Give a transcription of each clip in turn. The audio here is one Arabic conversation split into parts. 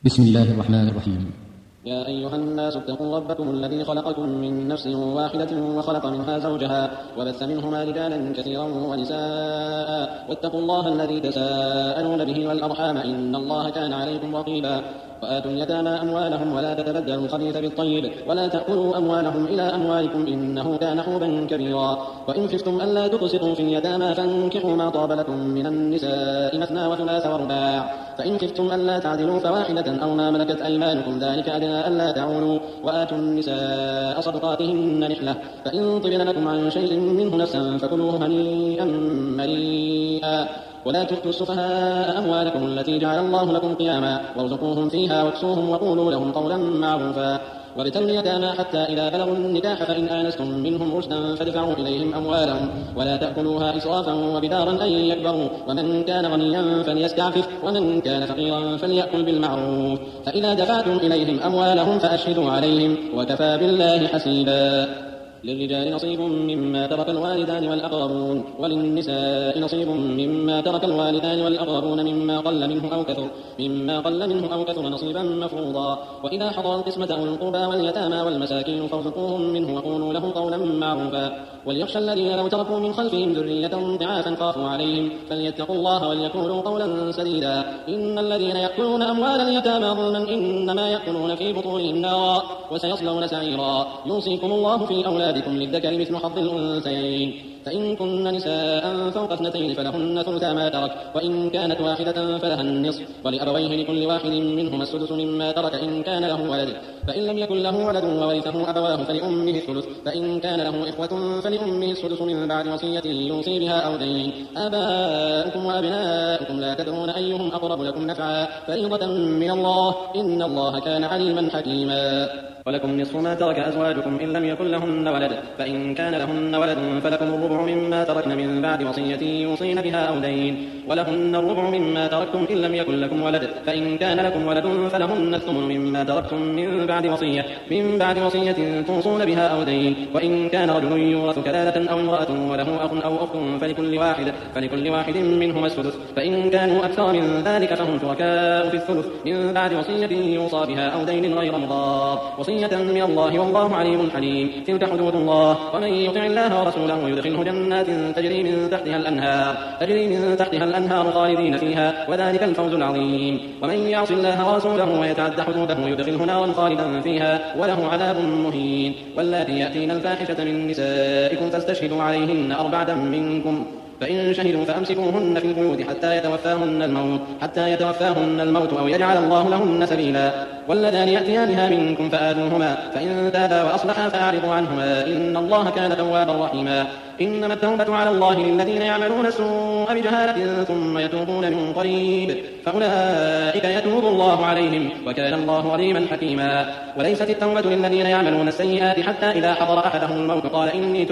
بسم الله الرحمن الرحيم. يا أيها الناس اتقوا ربكم الذي خلقكم من نفس واحدة وخلق منها زوجها وبث منهما رجالا كثيرا ونساء واتقوا الله الذي تساءلون به والأرحام إن الله كان عليكم رقيبا. وآتوا اليتامى أموالهم ولا تتبدلوا الخبيث بالطيب ولا تأكلوا أموالهم إلى أموالكم إنه كان حوبا كبيرا. وإن خفتم ألا تقسطوا في اليتامى فانكحوا ما طاب لكم من النساء مثنى وثلاث ورباع فإن خفتم ألا تعدلوا فواحدة أو ما ملكت أيمانكم ذلك أدنى ألا تعولوا. وآتوا النساء صدقاتهن نحلة فإن طبن لكم عن شيء منه نفسا فكلوه هنيئا مريئا. ولا تؤتوا السفهاء أموالكم التي جعل الله لكم قياما وارزقوهم فيها واكسوهم وقولوا لهم قولا معروفا. وابتلوا اليتامى حتى إذا بلغوا النكاح فإن آنستم منهم رشدا فادفعوا إليهم أموالهم ولا تأكلوها إسرافا وبدارا أن يكبروا. ومن كان غنيا فليستعفف ومن كان فقيرا فليأكل بالمعروف. فإذا دفعتم إليهم أموالهم فأشهدوا عليهم وكفى بالله حسيبا. للرجال نصيب مما ترك الوالدان والأقربون وللنساء نصيب مما ترك الوالدان والأقربون مما قل منه أو كثر نصيبا مفروضا. وإذا حضر القسمة أولو القربى واليتامى والمساكين فارزقوهم منه وقولوا له قولا معروفا. وليخشى الذين لو تركوا من خلفهم ذرية ضعافا خافوا عليهم فليتقوا الله وليقولوا قولا سديدا. إن الذين يأكلون أموال اليتامى ظلما إنما يأكلون في بطونهم نارا وسيصلون سعيرا. يوصيكم الله في أولادكم للذكر مثل حظ الأنثيين فإن كن نساء فوق اثنتين فلهن ثلثا ما ترك وإن كانت واحدة فلها النصف ولأبويه لكل واحد منهما السدس مما ترك إن كان له ولد فإن لم يكن له ولد وورثه أبواه فلأمه الثلث فإن كان له إخوة فلأمه السدس من بعد وصية يوصي بها أو دين. آباؤكم وأبناؤكم لا تدرون أيهم أقرب لكم نفعا فريضة من الله إن الله كان عليما حكيما. ولكم نصف ما ترك أزواجكم إن لم يكن لهن ولد فإن كان لهن ولد فلكم الربع مما تركن من بعد وصية يوصين بها أو دين. ولهن الربع مما تركتم إن لم يكن لكم ولد فإن كان لكم ولد فلهن الثمن مما تركتم من بعد وصية توصون بها أو دين. وإن كان رجل يورث كلالة أو امرأة وله أخ أو أخت فلكل واحد منهما السدس فإن كانوا أكثر من ذلك فهم شركاء في الثلث من بعد وصية يوصى بها أو دين غير مضار وصية من الله والله عليم حليم. تلك حدود الله ومن يطع الله ورسوله يدخله جنات تجري من تحتها الأنهار خالدين فيها وذلك الفوز العظيم. ومن يعص الله ورسوله ويتعد حدوده يدخله نارا خالدا فيها وله عذاب مهين. واللاتي يأتين الفاحشة من نسائكم فاستشهدوا عليهن أربعة منكم فإن شهدوا فأمسكوهن في البيوت حتى يتوفاهن الموت أو يجعل الله لهن سبيلا. واللذان يأتيانها منكم فآذوهما فإن تابا وأصلحا فأعرضوا عنهما إن الله كان توابا رحيما. إنما التوبة على الله للذين يعملون السوء بجهالة ثم يتوبون من قريب فأولئك يتوب الله عليهم وكان الله عليما حكيما. وليست التوبة للذين يعملون السيئات حتى إذا حضر أحدهم الموت قال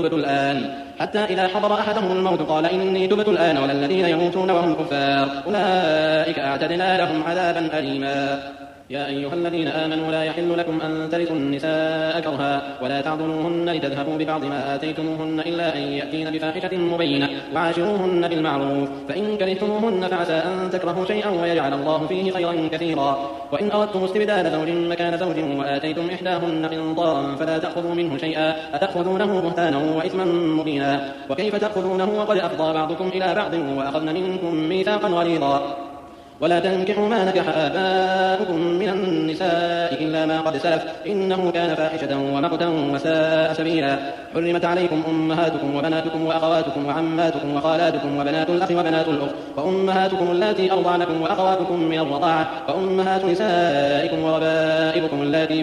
إني تبت الآن ولا الذين يموتون وهم كفار أولئك أعتدنا لهم عذابا أليما. يا أيها الذين آمنوا لا يحل لكم أن ترثوا النساء كرها ولا تعضلوهن لتذهبوا ببعض ما آتيتموهن إلا أن يأتين بفاحشة مبينة وعاشروهن بالمعروف فإن كرهتموهن فعسى أن تكرهوا شيئا ويجعل الله فيه خيرا كثيرا. وإن أردتم استبدال زوج مكان زوج وآتيتم إحداهن قنطارا فلا تأخذوا منه شيئا أتأخذونه بهتانا وإثما مبينا. وكيف تأخذونه وقد أفضى بعضكم إلى بعض وأخذن منكم ميثاقا غليظا. ولا تنكحوا ما نكح آباؤكم من النساء إلا ما قد سلف إنه كان فاحشة ومقتا وساء سبيلا. حرمت عليكم أمهاتكم وبناتكم وأخواتكم وعماتكم وخالاتكم وبنات الأخ وبنات الأخت وأمهاتكم اللاتي أرضعنكم وأخواتكم من الرضاعة وأمهات نسائكم وربائبكم اللاتي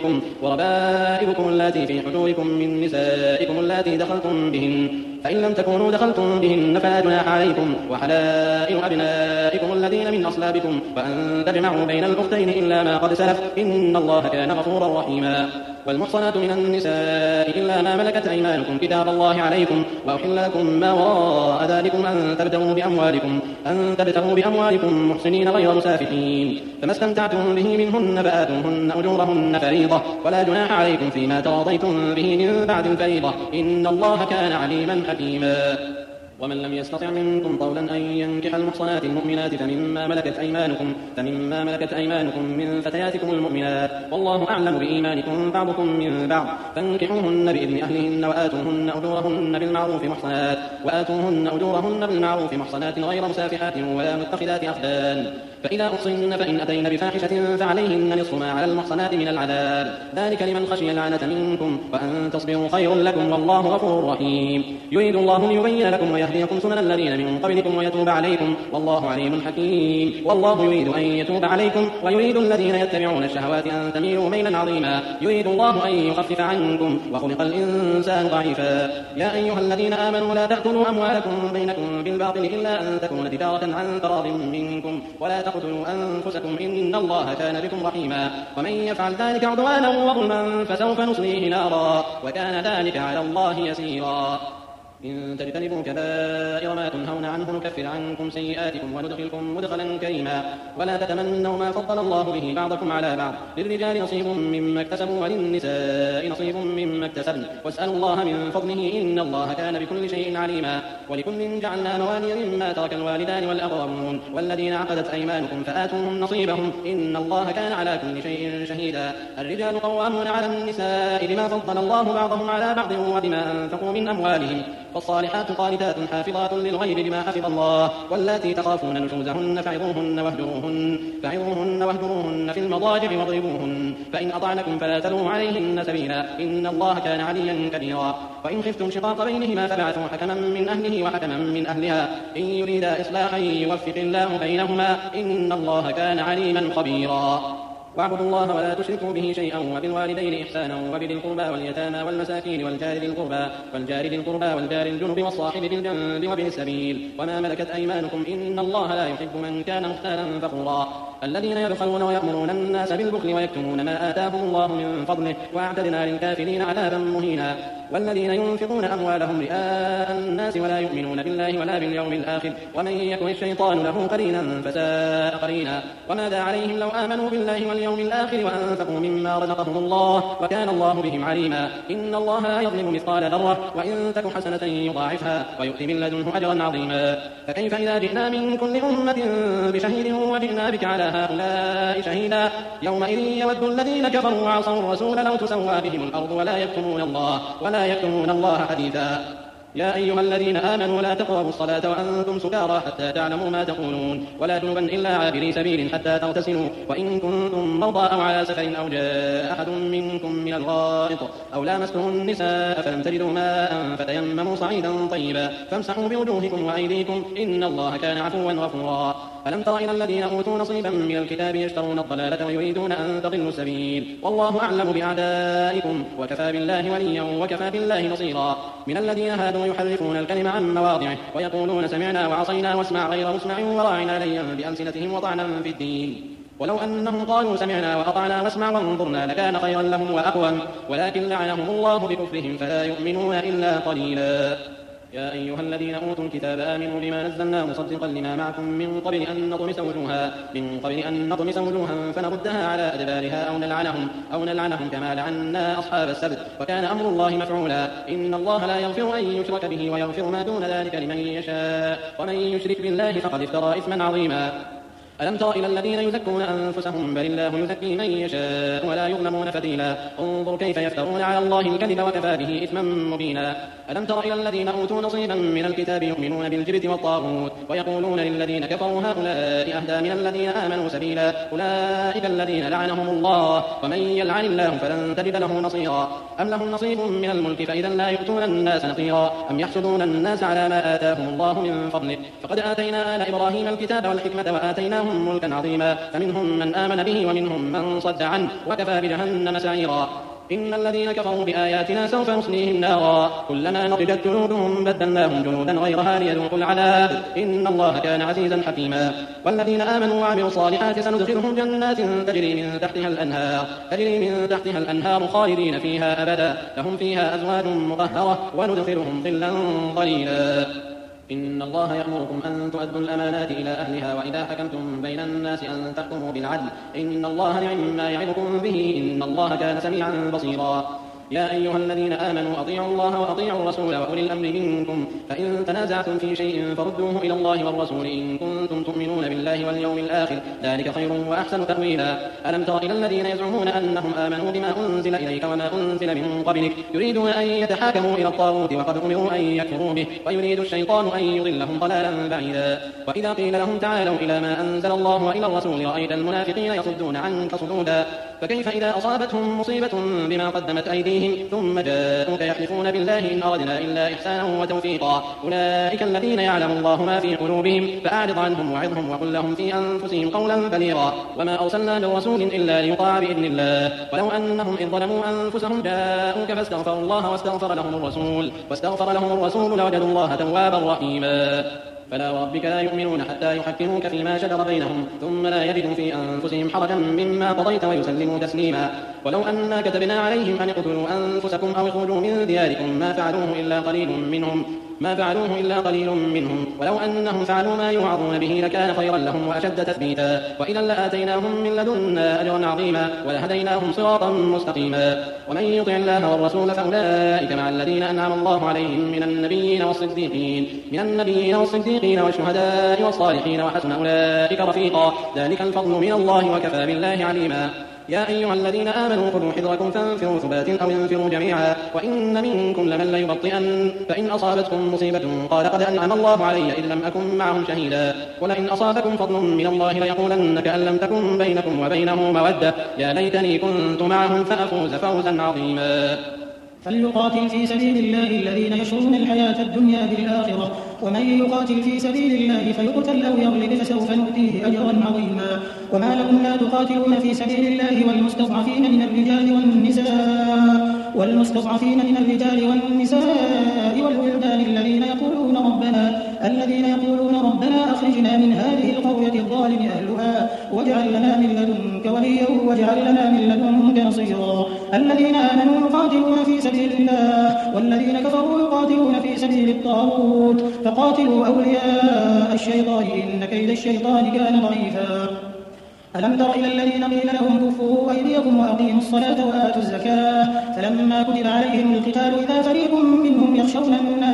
في حجوركم من نسائكم اللاتي دخلتم بهن فإن لم تكونوا دخلتم بهن فلا جناح عليكم وحلائل أبنائكم الذين من أصلابكم وأن تجمعوا بين الأختين إلا ما قد سلف إن الله كان غفورا رحيما. والمحصنات من النساء إلا ما ملكت أيمانكم كتاب الله عليكم وأحل لكم ما وراء ذلكم أن تبتغوا بأموالكم محسنين غير مسافحين فما استمتعتم به منهن فآتوهن أجورهن فريضة ولا جناح عليكم فيما تراضيتم به من بعد الفريضة إن الله كان عليما حكيما. ومن لم يستطع منكم طولا أن ينكح المحصنات المؤمنات فمما ملكت أيمانكم من فتياتكم المؤمنات والله أعلم بإيمانكم بعضكم من بعض فانكحوهن بإذن أهلهن وآتوهن أجورهن بالمعروف محصنات غير مسافحات ولا متخذات أخدان فإذا أحصن فإن أتين بفاحشة فعليهن نصف ما على المحصنات من العذاب ذلك لمن خشي العنة منكم وأن تصبروا خير لكم والله غفور رحيم يريد الله ليبين لكم ويهديكم سنن الذين من قبلكم ويتوب عليكم والله عليم حكيم والله يريد أن يتوب عليكم ويريد الذين يتبعون الشهوات أن تميلوا ميلا عظيما يريد الله أن يخفف عنكم وخلق الإنسان ضعيفا يا أيها الذين آمنوا لا تأكلوا أموالكم بينكم بالباطل إلا أن تكون تجارة عن تراض منكم ولا تقتلوا أنفسكم إن الله كان بكم رحيما ومن يفعل ذلك عدوانا وظلما فسوف نصليه نارا وكان ذلك على الله يسيرا إن تجتنبوا كبائر ما تنهون عنه نكفر عنكم سيئاتكم وندخلكم مدخلا كريما ولا تتمنوا ما فضل الله به بعضكم على بعض للرجال نصيب مما اكتسبوا وللنساء نصيب مما اكتسبن واسألوا الله من فضله إن الله كان بكل شيء عليما ولكل جعلنا موالي مما ترك الوالدان والأقربون والذين عقدت أيمانكم فآتوهم نصيبهم إن الله كان على كل شيء شهيدا الرجال قوامون على النساء بما فضل الله بعضهم على بعض وبما أنفقوا من أموالهم فالصالحات قانتات حافظات للغيب بما حفظ الله واللاتي تخافون نشوزهن فعظوهن واهجروهن في المضاجع واضربوهن فإن أطعنكم فلا تلوموا عليهن سبيلا إن الله كان عليا كبيرا وإن خفتم شقاق بينهما فبعثوا حكما من أهله وحكما من أهلها إن يريدا إصلاحا يوفق الله بينهما إن الله كان عليما خبيرا واعبدوا الله ولا تشركوا به شيئا وبالوالدين إحسانا وبذي القربى واليتامى والمساكين والجار ذي القربى والجار الجنب والصاحب بالجنب وابن السبيل وما ملكت أيمانكم إن الله لا يحب من كان مختالا فخورا الذين يبخلون ويأمرون الناس بالبخل ويكتمون ما آتاهم الله من فضله وأعتدنا للكافرين عذابا مهينا والذين ينفقون أموالهم رئاء الناس ولا يؤمنون بالله ولا باليوم الآخر ومن يكن الشيطان له قرينا فساء قرينا وماذا عليهم لو آمنوا بالله واليوم الآخر وأنفقوا مما رزقهم الله وكان الله بهم عليما إن الله لا يظلم مثقال ذرة وإن تك حسنة يضاعفها ويؤتي من لدنه أجرا عظيما فكيف إذا جئنا من كل أمة بشهيد وجئنا بك على هؤلاء شهيدا يومئذ يود الذين كفروا وعصوا الرسول لو تسوى بهم الأرض ولا يكتمون الله حديثا يا أيها الذين آمنوا لا تقربوا الصلاة وأنتم سكارى حتى تعلموا ما تقولون ولا جنبا إلا عابري سبيل حتى تغتسلوا وإن كنتم مرضى أو على سفر أو جاء أحد منكم من الغائط أو لامستم النساء فلم تجدوا ماء فتيمموا صعيدا طيبا فامسحوا بوجوهكم وأيديكم إن الله كان عفوا غفورا ألم تر إلى الذين أوتوا نصيبا من الكتاب يشترون الضلالة ويريدون أن تضلوا السبيل والله أعلم بأعدائكم وكفى بالله وليا وكفى بالله نصيرا من الذين هادوا يحرفون الكلم عن مواضعه ويقولون سمعنا وعصينا واسمع غير مسمع وراعنا ليا بألسنتهم وطعنا في الدين ولو أنهم قالوا سمعنا وأطعنا واسمع وانظرنا لكان خيرا لهم وأقوم ولكن لعنهم الله بكفرهم فلا يؤمنون إلا قليلا يا أيها الذين أوتوا الكتاب آمنوا بما نزلنا مصدقا لما معكم من قبل أن نطمس وجوها فنردها على أدبارها أو نلعنهم كما لعنا أصحاب السبت وكان أمر الله مفعولا إن الله لا يغفر أن يشرك به ويغفر ما دون ذلك لمن يشاء ومن يشرك بالله فقد افترى إثما عظيما ألم تر إلى الذين يزكون أنفسهم بل الله يزكي من يشاء ولا يظلمون فتيلا انظر كيف يفترون على الله الكذب وكفى به إثما مبينا ألم تر إلى الذين أوتوا نصيبا من الكتاب يؤمنون بالجبت والطاغوت ويقولون للذين كفروا هؤلاء أهدى من الذين آمنوا سبيلا أولئك الذين لعنهم الله ومن يلعن الله فلن تجد له نصيرا أم لهم نصيب من الملك فإذا لا يؤتون الناس نقيرا أم يحسدون الناس على ما آتاهم الله من فضله فقد آتينا آل إبراهيم الكتاب والحكمة وآتيناهم ملكا عظيما فمنهم من آمن به ومنهم من صد عنه وكفى بجهنم سعيرا إن الذين كفروا بآياتنا سوف نصليهم نارا كلما نضجت جلودهم بدلناهم جلودا غيرها ليذوقوا العذاب إن الله كان عزيزا حكيما والذين آمنوا وعملوا الصالحات سندخلهم جنات تجري من تحتها الأنهار خالدين فيها أبدا لهم فيها أزواج مطهرة وندخلهم ظلا ظليلا إن الله يأمركم أن تؤدوا الأمانات إلى أهلها وإذا حكمتم بين الناس أن تحكموا بالعدل إن الله نعم ما يعظكم به إن الله كان سميعا بصيرا يا أيها الذين آمنوا أطيعوا الله وأطيعوا الرسول وأولي الأمر منكم فإن تنازعتم في شيء فردوه إلى الله والرسول إن كنتم تؤمنون بالله واليوم الآخر ذلك خير وأحسن تأويلا ألم تر إلى الذين يزعمون أنهم آمنوا بما أنزل إليك وما أنزل من قبلك يريدون أن يتحاكموا إلى الطاغوت وقد أمروا أن يكفروا به ويريد الشيطان أن يضلهم ضلالا بعيدا وإذا قيل لهم تعالوا إلى ما أنزل الله وإلى الرسول رأيت المنافقين يصدون عنك صدودا فكيف إذا أصابتهم مصيبة بما قدمت أيديهم ثم جاءوك يحلفون بالله إن أردنا إلا إحسانا وتوفيقا أولئك الذين يعلم الله ما في قلوبهم فأعرض عنهم وعظهم وقل لهم في أنفسهم قولا بليغا وما أرسلنا من رسول إلا ليطاع بإذن الله ولو أنهم إذ ظلموا أنفسهم جاءوك فاستغفروا الله واستغفر لهم الرسول لوجدوا الله توابا رحيما فلا وربك لا يؤمنون حتى يحكموك فيما شجر بينهم ثم لا يجدوا في أنفسهم حرجا مما قضيت ويسلموا تسليما ولو أنا كتبنا عليهم أن اقتلوا أنفسكم أو اخرجوا من دياركم ما فعلوه إلا قليل منهم ولو أنهم فعلوا ما يوعظون به لكان خيرا لهم وأشد تثبيتا وإذا لآتيناهم من لدنا أجرا عظيما ولهديناهم صراطا مستقيما ومن يطع الله والرسول فأولئك مع الذين أنعم الله عليهم من النبيين والصديقين والشهداء والصالحين وحسن أولئك رفيقا ذلك الفضل من الله وكفى بالله عليما يا أيها الذين آمنوا خذوا حذركم فانفروا ثبات أو انفروا جميعا وإن منكم لمن ليبطئن فإن أصابتكم مصيبة قال قد أنعم الله علي إذ لم أكن معهم شهيدا ولئن أصابكم فضل من الله ليقولن كأن لم تكن بينكم وبينه مودة يا ليتني كنت معهم فأفوز فوزا عظيما فليقاتل في سبيل الله الذين يشرون الحياة الدنيا بالآخرة ومن يقاتل في سبيل الله فيقتل أو يغلب فسوف نؤتيه أجرا عظيما وما لكم لا تقاتلون في سبيل الله والمستضعفين من الرجال والنساء والولدان الذين يقولون ربنا أخرجنا من هذه القرية الظالم أهلها واجعل لنا من لدنك وليا واجعل لنا من لدنك نصيرا الذين آمنوا يقاتلون في سبيل الله والذين كفروا يقاتلون في سبيل الطاغوت فقاتلوا أولياء الشيطان إن كيد الشيطان كان ضعيفا ألم تر إلى الذين قيل لهم كفوا أيديكم وأقيموا الصلاة وآتوا الزكاة فلما كتب عليهم القتال إذا فريق منهم يخشون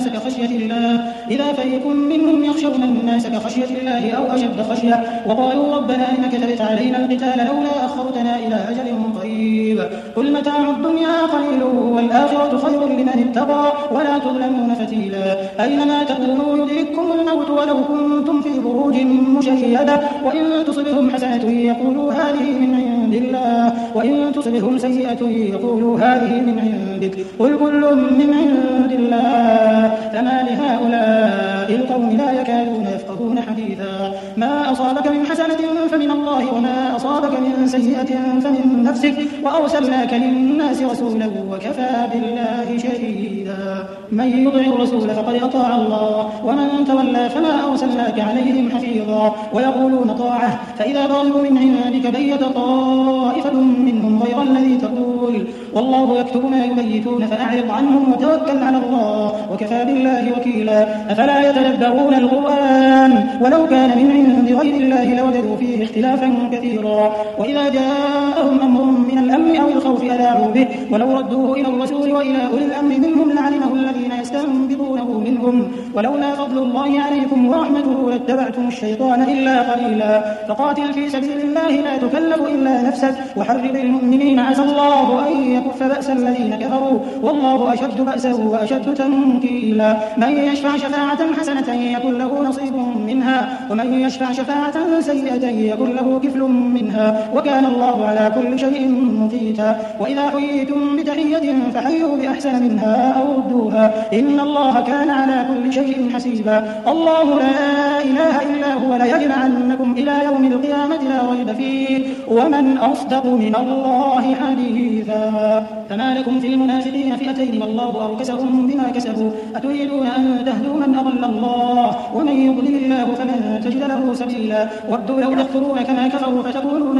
الناس كخشية الله أو أشد خشية وقالوا ربنا إنك كتبت علينا القتال لولا أخرتنا إلى أجل قريب قل متاع الدنيا قليل والآخرة خير لمن اتقى ولا تظلمون فتيلا أينما تكونوا يدرككم الموت ولو كنتم في بروج مشيدة وإن تصبهم حسنة يقولوا هذه من عند الله وإن تصبهم سيئة يقولوا هذه من عندك قل كل من عند الله فما لهؤلاء القوم لا يكادون يفقهون حديثا ما أصابك من حسنة فمن الله وما أصابك من سيئة فمن نفسك وأرسلناك للناس رسولا وكفى بالله شهيدا من يطع الرسول فقد أطاع الله ومن تولى فما أرسلناك عليهم حفيظا ويقولون طاعة فإذا برزوا من عندك بيت طائفة منهم غير الذي تقول والله يكتب ما يبيتون فأعرض عنهم وتوكل على الله وكفى بالله وكيلا أفلا يتدبرون القرآن ولو كان من عند غير الله لوجدوا فيه اختلافا كثيرا وإذا جاءهم أمر من الأمن أو الخوف أذاعوا به ولو ردوه إلى الرسول وإلى أولي الأمر منهم لعلمه الذين يستنبطونه منهم ولولا فضل الله عليكم ورحمته لاتبعتم الشيطان إلا قليلا فقاتل في سبيل الله لا تكلف إلا نفسك وحرض المؤمنين عسى الله أن يكف بأس الذين كفروا والله أشد بأسا وأشد تنكيلا من يشفع شفاعة حسنة يكن له نصيب منها ومن يشفع شفاعة سيئة يكن له كفل منها وكان الله على كل شيء مقيتا وإذا حييتم بتحية فحيوا بأحسن منها أو ردوها إن الله كان على كل شيء حسيبا الله لا إله إلا هو ليجمعنكم إلى يوم القيامة لا ريب فيه ومن أصدق من الله حديثا فما لكم في المنافقين فئتين والله أركسهم بما كسبوا أتريدون أن تهدوا من أضل الله ومن يضلل الله فلن تجد له سبيلا ودوا لو تكفرون كما كفروا فتكونون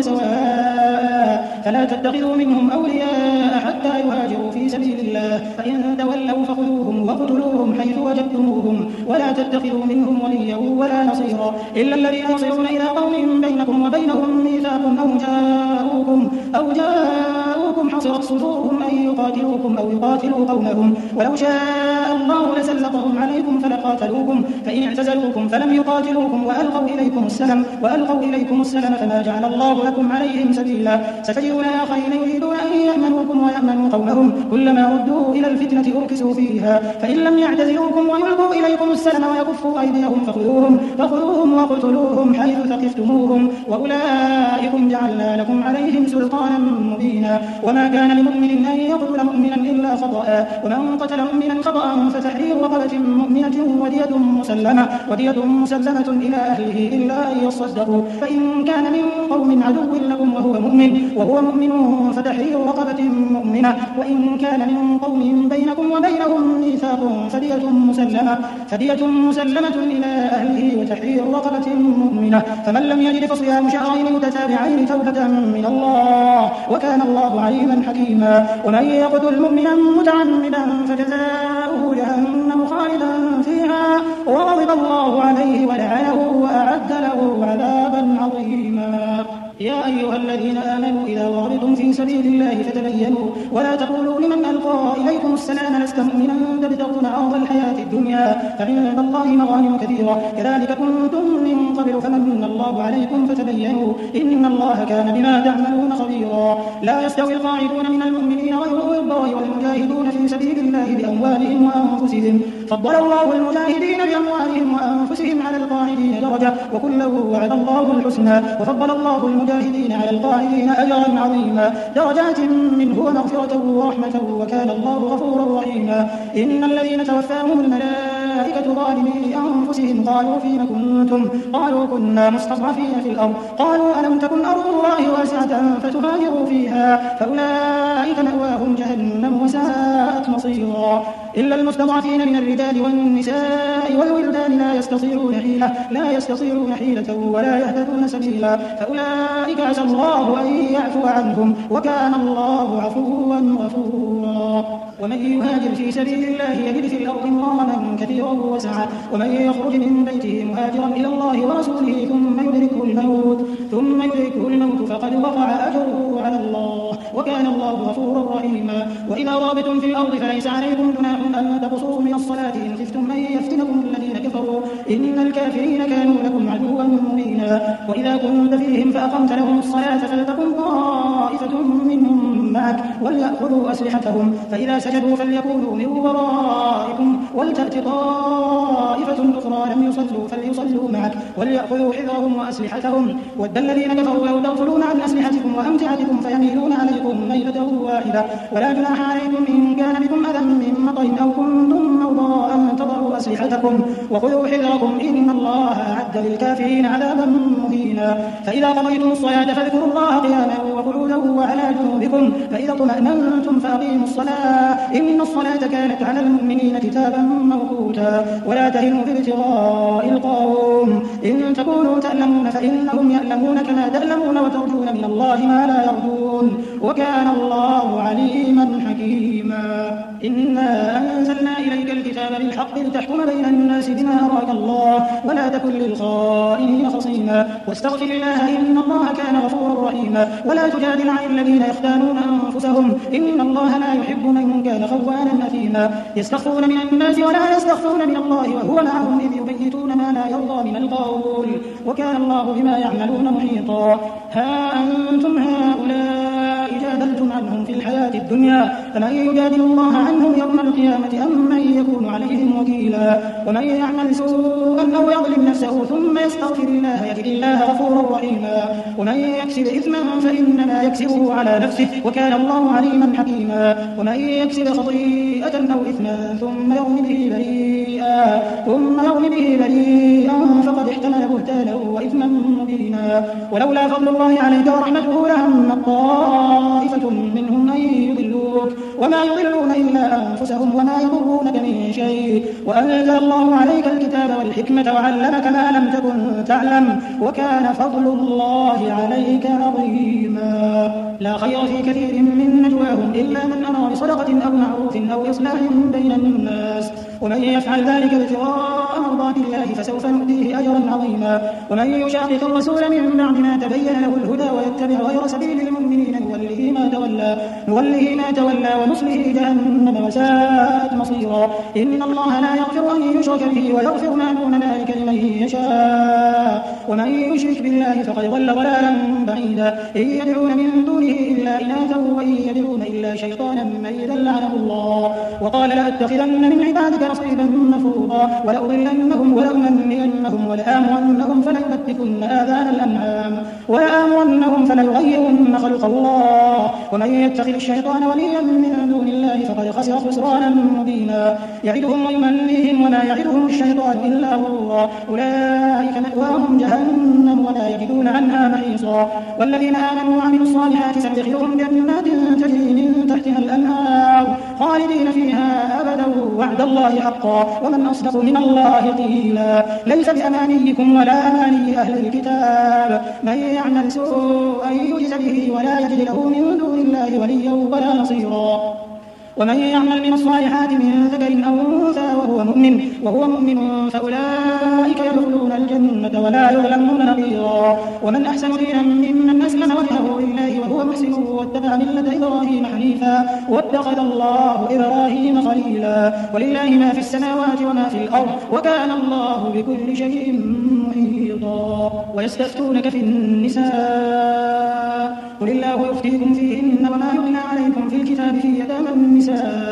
سواء فلا تتخذوا منهم أولياء حتى يهاجروا في سبيل الله فإن تولوا فخذوهم واقتلوهم حيث وجدتموهم ولا تتخذوا منهم وليا ولا نصيرا إلا الذين يصلون إلى قوم بينكم وبينهم ميثاق أو جاءوكم حصرت صدورهم أن يقاتلوا يقاتلوكم أو يقاتلوا قومهم ولو شاء الله لسلطهم عليكم فلقاتلوكم فإن اعتزلوكم فلم يقاتلوكم وألقوا إليكم السلم فما جعل الله لكم عليهم سبيلا ستجدون آخرين يريدون أن يأمنوكم ويأمنوا قومهم كلما ردوا إلى الفتنة أركسوا فيها فإن لم يعتزلوكم ويلقوا إليكم السلم ويكفوا أيديهم فخذوهم وقتلوهم حيث ثقفتموهم وأولئكم جعلنا لكم عليهم سلطانا مبينا وما كان لمؤمن أن يقتل مؤمنا إلا خطأ ومن قتل مؤمنا خطأ فتحرير رقبة مؤمنة ودية مسلمة إلى أهله إلا أن يصدقوا فإن كان من قوم عدو لكم وهو مؤمن فتحرير رقبة مؤمنة وإن كان من قوم بينكم وبينهم ميثاق فدية مسلمة إلى أهله وتحرير رقبة مؤمنة فمن لم يجد فصيام شهرين متتابعين توبة من الله وكان الله عليما حكيما ومن يقتل مؤمنا متعمدا فجزاؤه جهنم خالدا فيها وغضب الله عليه ولعنه وأعد له عذابا عظيما يا أيها الذين آمنوا إذا ضربتم في سبيل الله فتبينوا ولا تقولوا لمن ألقى إليكم السلام لست مؤمنا تبتغون عرض الحياة الدنيا فعند الله مغانم كثيرة كذلك كنتم من قبل فمن الله عليكم فتبينوا إن الله كان بما تعملون خبيرا لا يستوي القاعدون من المؤمنين غير أولي الضرر والمجاهدون في سبيل الله بأموالهم وأنفسهم فضل الله المجاهدين بأموالهم وأنفسهم على القاعدين درجة وكله وعد الله الحسنى وفضل الله المجاهدين على القاعدين أجرا عظيما درجات منه ومغفرة ورحمة وكان الله غفورا رحيما إن الذين توفاهم الملائكة ظالمي أنفسهم قالوا فيما كنتم قالوا كنا مستضعفين في الأرض قالوا ألم تكن أرض الله واسعة فتهاجروا فيها فأولئك مأواهم جهنم وساءت مصيرا إلا المستضعفين من الرجال والنساء والولدان لا يستطيعون حيلة ولا يهتدون سبيلا فأولئك عسى الله أن يعفو عنهم وكان الله عفوا غفورا ومن يهاجر في سبيل الله يجد في الأرض مغرما كثيرا وسعة ومن يخرج من بيته مهاجرا إلى الله ورسوله ثم يدركه الموت فقد وقع أجره على الله وكان الله غفورا رحيما وإذا ضربتم في الأرض فليس عليكم جناح أن تقصروا من الصلاة إن خفتم أن يفتنكم الذين كفروا إن الكافرين كانوا لكم عدوا مبينا وإذا كنت فيهم فأقمت لهم الصلاة فلتقم طائفة منهم معك وليأخذوا أسلحتهم فإذا سجدوا فليكونوا من ورائكم ولتأت طائفة أخرى لم يصلوا فليصلوا معك وليأخذوا حذرهم وأسلحتهم ود الذين كفروا لو تغفلون عن أسلحتكم وأمتعتكم فيميلون عليكم ميلة واحدة ولا جناح عليكم إن كان بكم أذى من مطر أو كنتم موضى أن تضعوا أسلحتكم وخذوا حذركم إن الله أعد للكافرين عذابا مهينا فإذا قضيتم الصلاة فاذكروا الله قياما وقعودا وعلى جنوبكم فإذا اطمأننتم فأقيموا الصلاة إن الصلاة كانت على المؤمنين كتابا موقوتا ولا تهنوا في ابتغاء القوم إن تكونوا تألمون فإنهم يألمون كما تألمون وترجون من الله ما لا يرجون وكان الله عليما حكيما إنا أنزلنا إليك الكتاب بالحق لتحكم بين الناس بما أراك الله ولا تكن للخائنين خصيما واستغفر الله إن الله كان غفورا رحيما ولا تجادل عن الذين يختانون أنفسهم إن الله لا يحب من كان خوانا أثيما يستخفون من الناس ولا يستخفون من الله وهو معهم إذ يبيتون ما لا يرضى من القول وكان الله بما يعملون محيطا ها أنتم هؤلاء جادلتم عنهم في الحياة الدنيا فمن يجادل الله عنهم يوم القيامة أم من يكون عليهم وكيلا ومن يعمل سوءا أو يظلم نفسه ثم يستغفر الله يجد الله غفورا رحيما ومن يكسب إثما فإنما يكسبه على نفسه وكان الله عليما حكيما ومن يكسب خطيئة أو إثما ثم يرم به بريئا فقد احتمل بهتانا وإثما مبينا ولولا فضل الله عليك ورحمته لهم طائفة منهم أن يضلوك وما يضلون إلا أنفسهم وما يضرونك من شيء وأنزل الله عليك الكتاب والحكمة وعلمك ما لم تكن تعلم وكان فضل الله عليك عظيما لا خير في كثير من نجواهم إلا من أمر بصدقة أو معروف أو إصلاح بين الناس ومن يفعل ذلك ابتغاء مرضات الله فسوف نؤتيه أجرا عظيما ومن يشاقق الرسول من بعد ما تبين له الهدى ويتبع غير سبيل المؤمنين نوله ما تولى تولى نوله ما تولى ونصله جهنم وساءت مصيرا. إن الله لا يغفر أن يشرك به ويغفر ما دون ذلك لمن يشاء ومن يشرك بالله فقد ضل ضلالا بعيدا. إن يدعون من دونه إلا إناثا وإن يدعون إلا شيطانا مريدا لعنه الله. وقال لأتخذن من عبادك نصيبا مفروضا ولأضلنهم ولأمنينهم ولآمرنهم فليبتكن آذان الأنعام ولآمرنهم فليغيرن خلق الله. ومن يتخذ الشيطان وليا من دون الله فقد خسر خسرانا مبينا. يعدهم ويمنيهم وما يعدهم الشيطان إلا غرورا. أولئك مأواهم جهنم ولا يجدون عنها محيصا. والذين آمنوا وعملوا الصالحات سندخلهم جنات تجري من تحتها الأنهار خالدين فيها أبدا وعد الله حقا ومن أصدق من الله قيلا. ليس بأمانيكم ولا أماني أهل الكتاب من يعمل سوءا يجز به ولا يجد له من دون الله وليا ولا نصيرا. ومن يعمل من الصالحات من ذكر أو أنثى وهو مؤمن فأولئك يدخلون الجنة ولا يظلمون نقيرا. ومن أحسن دينا ممن أسلم وجهه لله وهو محسن واتبع ملة إبراهيم حنيفا واتخذ الله إبراهيم خليلا. ولله ما في السماوات وما في الأرض وكان الله بكل شيء محيطا. ويستفتونك في النساء قل الله يفتيكم فيهن وما يتلى عليكم في الكتاب في يتامى النساء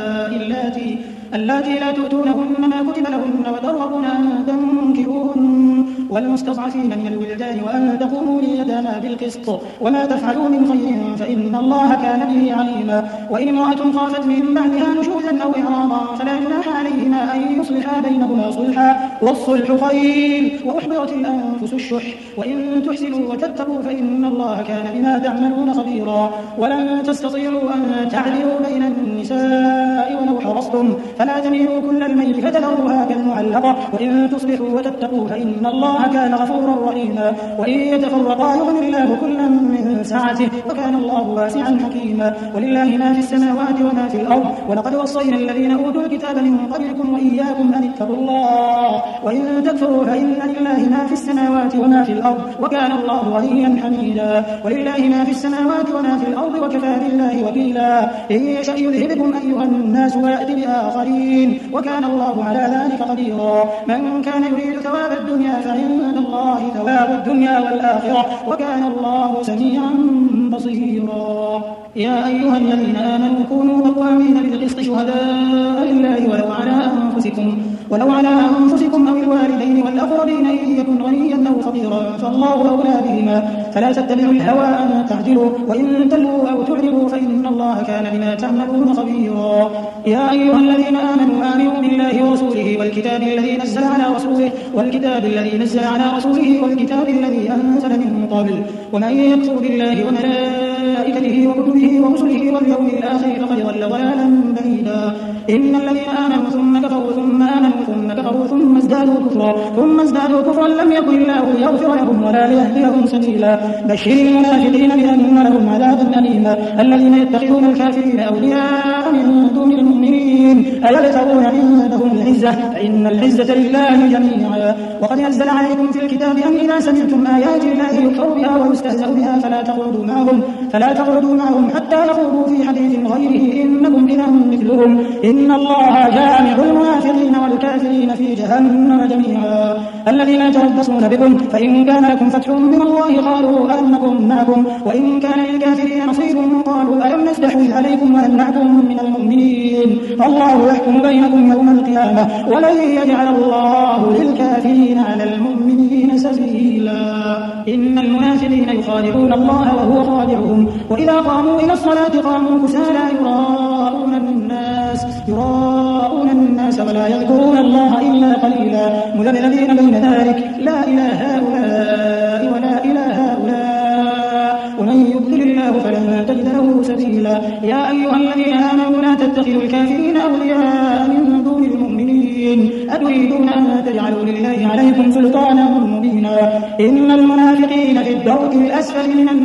اللاتي لا تؤتونهن ما كتب لهن وترغبون أن تنكحوهن والمستضعفين من الولدان وأن تقوموا لليتامى بالقسط وما تفعلوا من خير فإن الله كان به عليما. وإن امرأة خافت من بعدها نشوزا أو إعراضا فلا جناح عليهما أن يصلحا بينهما صلحا والصلح خير وأحضرت الأنفس الشح وإن تحسنوا وتتقوا فإن الله كان بما تعملون خبيرا. ولن تستطيعوا أن تعدلوا بين النساء ولو حرصتم فلا تميلوا كل الميل فتذروها كالمعلقة وإن تصلحوا وتتقوا فإن الله كان غفورا رحيما. وإن يتفرقا يغن الله كلا من سعته وكان الله واسعا حكيما. ولله ما في السماوات وما في الأرض ولقد وصينا الذين أوتوا الكتاب من قبلكم وإياكم أن اتقوا الله وإن تكفروا فإن لله ما في السماوات وما في الأرض وكان الله غنيا حميدا. ولله ما في السماوات وما في الأرض وكفى بالله وكيلا. إن يشأ يذهبكم أيها الناس ويأتي بآخرين وكان الله على ذلك قديرا. من كان يريد ثواب الدنيا فعند الله ثواب الدنيا والآخرة وكان الله سميعا بصيرا. يا أيها الذين آمنوا كونوا قوامين بالقسط شهداء لله ولو على أنفسكم أو الوالدين والأقربين إن يكن غنيا أو فقيرا فالله أولى بهما فلا تتبعوا الهوى أن تعدلوا وإن تلووا أو تعرضوا فإن الله كان بما تعملون خبيرا. يا أيها الذين آمنوا بالله ورسوله والكتاب الذي نزل على رسوله والكتاب الذي أنزل من قبل ومن يكفر بالله وملائكته وكتبه ورسله واليوم الآخر فقد ضل ضلالا بعيدا. إن الذين آمنوا ثم كفروا ثم آمنوا ثم كفروا ثم ازدادوا كفرا لم يكن الله ليغفر لهم ولا ليهديهم سبيلا. بشر المنافقين بأن لهم عذابا أليما. الذين يتخذون الكافرين أولياء من دون المؤمنين أيبتغون عندهم العزة فإن العزة لله جميعا. وقد نزل عليكم في الكتاب أن إذا سمعتم آيات الله يكفر بها ويستهزأ بها فلا تقعدوا معهم حتى يخوضوا في حديث غيره إنكم إذا مثلهم إن الله جامع المنافقين والكافرين في جهنم جميعا. الذين يتربصون بكم فإن كان لكم فتح من الله قالوا ألم نكن معكم وإن كان للكافرين نصيب قالوا ألم نستحوذ عليكم ونمنعكم من المؤمنين الله يحكم بينكم يوم القيامة ولن يجعل الله للكافرين على المؤمنين سبيلا. إن المنافقين يخادعون الله وهو خادعهم وإذا قاموا إلى الصلاة قاموا كسالى يراءون الناس ولا يذكرون الله إلا قليلا مذبذبين بين ذلك لا إله هؤلاء ولا إله هؤلاء ومن يضلل الله فلن تجد له سبيلا. يا أيها الذين آمنوا لا تتخذوا الكافرين أولياء من دون المؤمنين أتريدون أن تجعلوا لله عليكم سلطانا مبينا. إن المنافقين في الدرك الأسفل من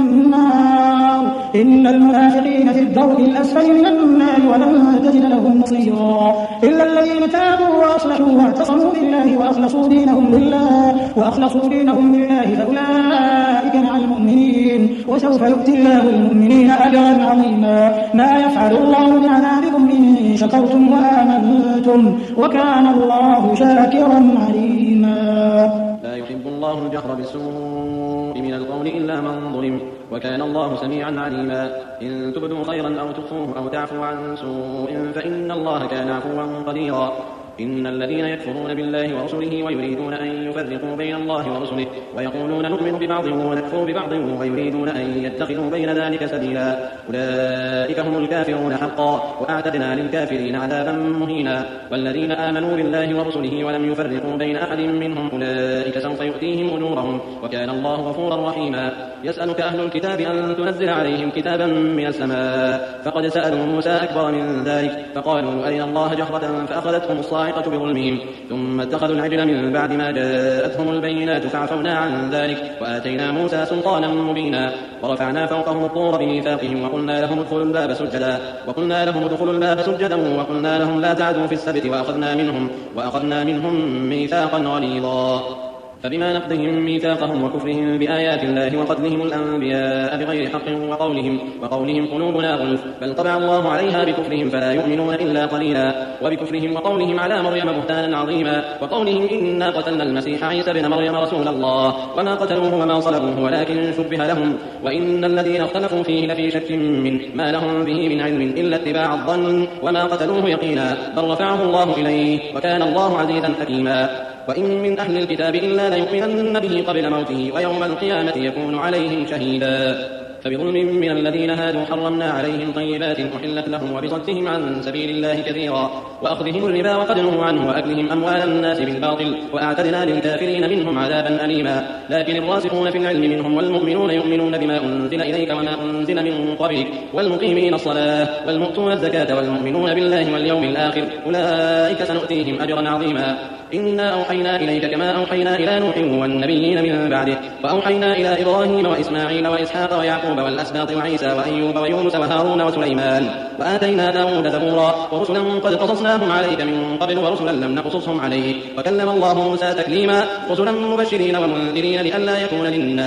النار ولن تجد لهم نصيرا إلا الذين تابوا وأصلحوا واعتصموا بالله وأخلصوا دينهم لله فأولئك مع المؤمنين وسوف يؤتي الله المؤمنين أجرا عذابا عظيما. ما يفعل الله بعذابكم إن شكرتم وآمنتم وكان الله شاكرا عليما. لا يحب الله الجهر بالسوء من القول إلا من ظلم وكان الله سميعا عليما. إن تبدوا خيرا أو تخفوه أو تعفوا عن سوء فإن الله كان عفوا قديرا. إن الذين يكفرون بالله ورسله ويريدون أن يفرقوا بين الله ورسله ويقولون نؤمن ببعض ونكفر ببعض ويريدون أن يتخذوا بين ذلك سبيلا أولئك هم الكافرون حقا وأعتدنا للكافرين عذابا مهينا. والذين آمنوا بالله ورسله ولم يفرقوا بين أحد منهم أولئك سوف يؤتيهم أجورهم وكان الله غفورا رحيما. يسألك أهل الكتاب أن تنزل عليهم كتابا من السماء فقد سألوا موسى أكبر من ذلك فقالوا أرنا الله جهرة فأخذتهم الصاعقة بظلمهم ثم اتخذوا العجل من بعد ما جاءتهم البينات فعفونا عن ذلك وآتينا موسى سلطانا مبينا. ورفعنا فوقهم الطور بميثاقهم وقلنا لهم ادخلوا الباب سجدا وقلنا لهم لا تعدوا في السبت وأخذنا منهم ميثاقا غليظا. فبما نقضهم ميثاقهم وكفرهم بآيات الله وقتلهم الأنبياء بغير حق وقولهم قلوبنا غلف بل طبع الله عليها بكفرهم فلا يؤمنون إلا قليلا. وبكفرهم وقولهم على مريم بهتانا عظيما وقولهم إنا قتلنا المسيح عيسى ابن مريم رسول الله وما قتلوه وما صلبوه ولكن شبه لهم وإن الذين اختلفوا فيه لفي شك منه ما لهم به من علم إلا اتباع الظن وما قتلوه يقينا بل رفعه الله إليه وكان الله عزيزا حكيما. وإن من أهل الكتاب إلا ليؤمنن به قبل موته ويوم القيامة يكون عليهم شهيدا. فبظلم من الذين هادوا حرمنا عليهم طيبات أحلت لهم وبصدهم عن سبيل الله كثيرا وأخذهم الربا وقد نهوا عنه وأكلهم أموال الناس بالباطل وأعتدنا للكافرين منهم عذابا أليما. لكن الراسخون في العلم منهم والمؤمنون يؤمنون بما أنزل إليك وما أنزل من قبلك والمقيمين الصلاة والمؤتون الزكاة والمؤمنون بالله واليوم الآخر أولئك سنؤتيهم أجرا عظيما. إنا أوحينا إليك كما أوحينا إلى نوح والنبيين من بعده وأوحينا إلى إبراهيم وإسماعيل وإسحاق ويعقوب والأسباط وعيسى وأيوب ويونس وهارون وسليمان وآتينا داود زبورا ورسلا قد قصصناهم عليك من قبل ورسلا لم نقصصهم عليك وكلم الله موسى تكليما. رسلا مبشرين ومنذرين لئلا يكون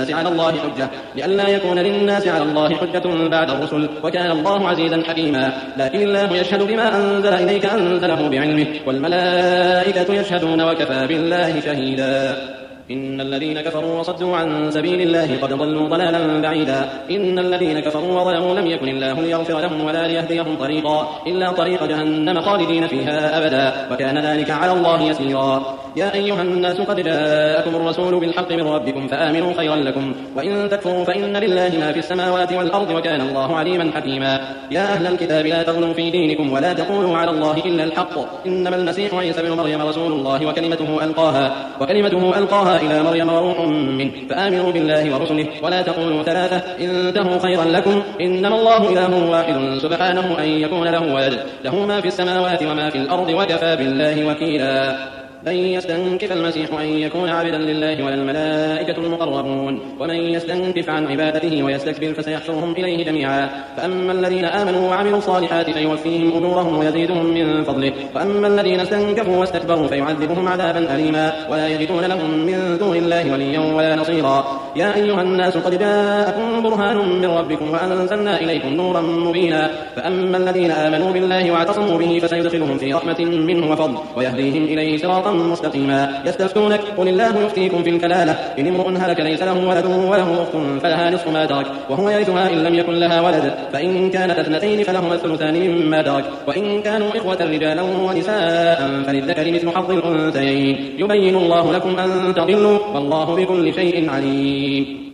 للناس على الله حجة بعد الرسل وكان الله عزيزا حكيما. لكن الله يشهد بما أنزل إليك أنزله بعلمه والملائكة يشهدون وكفى بالله شهيدا. إن الذين كفروا وصدوا عن سبيل الله قد ضلوا ضلالا بعيدا. إن الذين كفروا وظلموا لم يكن الله ليغفر لهم ولا ليهديهم طريقا إلا طريق جهنم خالدين فيها أبدا وكان ذلك على الله يسيرا. يا أيها الناس قد جاءكم الرسول بالحق من ربكم فآمنوا خيرا لكم وإن تكفروا فإن لله ما في السماوات والأرض وكان الله عليما حكيما. يا أهل الكتاب لا تغلوا في دينكم ولا تقولوا على الله إلا الحق إنما المسيح عيسى ابن مريم رسول الله وكلمته ألقاها إلى مريم وروح منه فآمنوا بالله ورسله ولا تقولوا ثلاثة انتهوا خيرا لكم إنما الله إله واحد سبحانه أن يكون له ولد له ما في السماوات وما في الأرض وكفى بالله وكيلا. لن يستنكف المسيح أن يكون عبدا لله ولا الملائكة المقربون ومن يستنكف عن عبادته ويستكبر فسيحشرهم إليه جميعا. فأما الذين آمنوا وعملوا الصالحات فيوفيهم أجورهم ويزيدهم من فضله وأما الذين استنكفوا واستكبروا فيعذبهم عذابا أليما ولا يجدون لهم من دون الله وليا ولا نصيرا. يا أيها الناس قد جاءكم برهان من ربكم وأنزلنا إليكم نورا مبينا. فأما الذين آمنوا بالله واعتصموا به فسيدخلهم في رحمة منه وفضل ويهديهم إليه صراطا مستقيما. يستفتونك قل الله يفتيكم في الكلالة إن امرؤ هلك ليس له ولد وله أخت فلها نصف ما ترك وهو يرثها إن لم يكن لها ولد فإن كانت اثنتين فلهما الثلثان مما ترك وإن كانوا إخوة رجالا ونساء فللذكر مثل حظ الأنثيين يبين الله لكم أن تضلوا والله بكل شيء عليم.